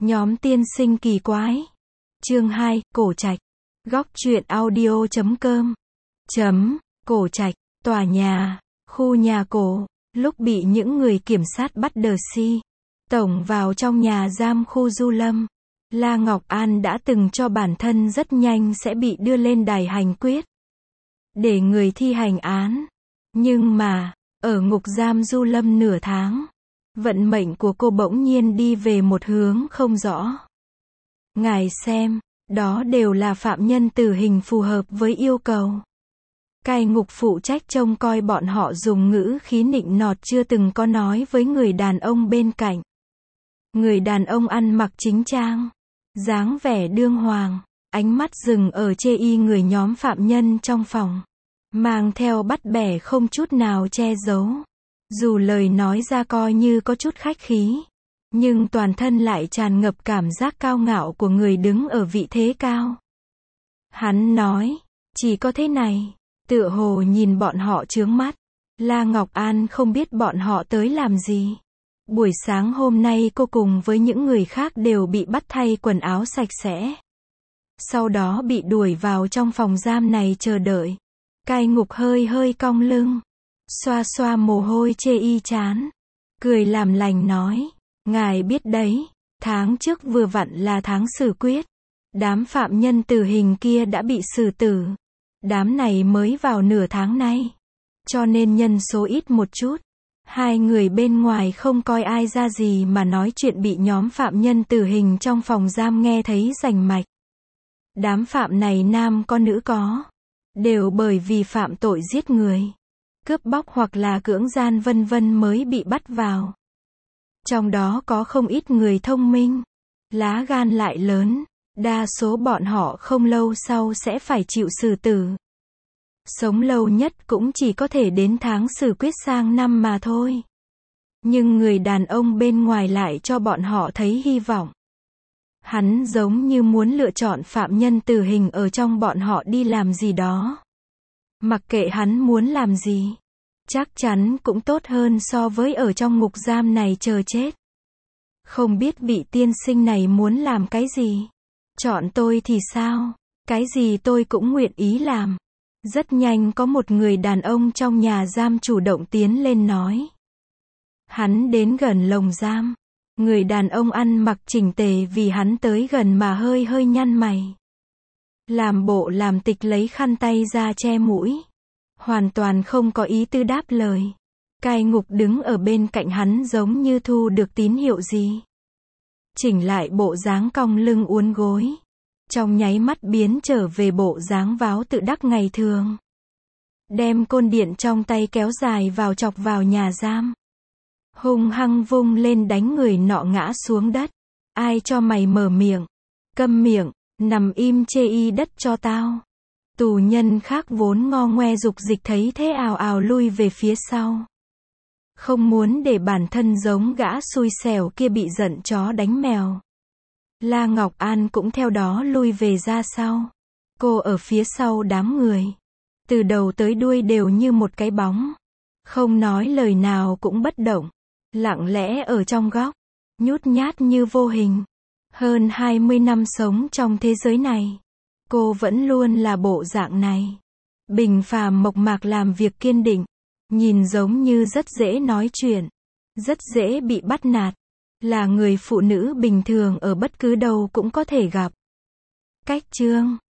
Nhóm tiên sinh kỳ quái. Chương 2, Cổ Trạch. Góc truyện audio.com. Cổ Trạch, tòa nhà, khu nhà cổ. Lúc bị những người kiểm sát bắt đờ si tổng vào trong nhà giam khu Du Lâm, La Ngọc An đã từng cho bản thân rất nhanh sẽ bị đưa lên đài hành quyết để người thi hành án. Nhưng mà, ở ngục giam Du Lâm nửa tháng, vận mệnh của cô bỗng nhiên đi về một hướng không rõ. Ngài xem, đó đều là phạm nhân tử hình phù hợp với yêu cầu. Cai ngục phụ trách trông coi bọn họ dùng ngữ khí nịnh nọt chưa từng có nói với người đàn ông bên cạnh. Người đàn ông ăn mặc chính trang, dáng vẻ đương hoàng, ánh mắt dừng ở chê y người nhóm phạm nhân trong phòng, mang theo bắt bẻ không chút nào che giấu. Dù lời nói ra coi như có chút khách khí, nhưng toàn thân lại tràn ngập cảm giác cao ngạo của người đứng ở vị thế cao. Hắn nói, chỉ có thế này, tựa hồ nhìn bọn họ chướng mắt. La Ngọc An không biết bọn họ tới làm gì. Buổi sáng hôm nay cô cùng với những người khác đều bị bắt thay quần áo sạch sẽ. Sau đó bị đuổi vào trong phòng giam này chờ đợi. Cai ngục hơi hơi cong lưng, xoa xoa mồ hôi chê y chán, cười làm lành nói, ngài biết đấy, tháng trước vừa vặn là tháng xử quyết. Đám phạm nhân tử hình kia đã bị xử tử. Đám này mới vào nửa tháng nay, cho nên nhân số ít một chút. Hai người bên ngoài không coi ai ra gì mà nói chuyện bị nhóm phạm nhân tử hình trong phòng giam nghe thấy rành mạch. Đám phạm này nam có nữ có, đều bởi vì phạm tội giết người, cướp bóc hoặc là cưỡng gian vân vân mới bị bắt vào. Trong đó có không ít người thông minh, lá gan lại lớn, đa số bọn họ không lâu sau sẽ phải chịu xử tử. Sống lâu nhất cũng chỉ có thể đến tháng xử quyết sang năm mà thôi. Nhưng người đàn ông bên ngoài lại cho bọn họ thấy hy vọng. Hắn giống như muốn lựa chọn phạm nhân tử hình ở trong bọn họ đi làm gì đó. Mặc kệ hắn muốn làm gì, chắc chắn cũng tốt hơn so với ở trong ngục giam này chờ chết. Không biết vị tiên sinh này muốn làm cái gì? Chọn tôi thì sao? Cái gì tôi cũng nguyện ý làm. Rất nhanh có một người đàn ông trong nhà giam chủ động tiến lên nói. Hắn đến gần lồng giam. Người đàn ông ăn mặc chỉnh tề vì hắn tới gần mà hơi hơi nhăn mày. Làm bộ làm tịch lấy khăn tay ra che mũi. Hoàn toàn không có ý tư đáp lời. Cai ngục đứng ở bên cạnh hắn giống như thu được tín hiệu gì. Chỉnh lại bộ dáng cong lưng uốn gối. Trong nháy mắt biến trở về bộ dáng váo tự đắc ngày thường. Đem côn điện trong tay kéo dài vào chọc vào nhà giam. Hung hăng vung lên đánh người nọ ngã xuống đất. Ai cho mày mở miệng? Câm miệng, nằm im chê y đất cho tao. Tù nhân khác vốn ngo ngoe dục dịch thấy thế ào ào lui về phía sau. Không muốn để bản thân giống gã xui xẻo kia bị giận chó đánh mèo. La Ngọc An cũng theo đó lui về ra sau. Cô ở phía sau đám người. Từ đầu tới đuôi đều như một cái bóng. Không nói lời nào cũng bất động. Lặng lẽ ở trong góc. Nhút nhát như vô hình. Hơn 20 năm sống trong thế giới này. Cô vẫn luôn là bộ dạng này. Bình phàm mộc mạc làm việc kiên định. Nhìn giống như rất dễ nói chuyện. Rất dễ bị bắt nạt. Là người phụ nữ bình thường ở bất cứ đâu cũng có thể gặp. Cách chương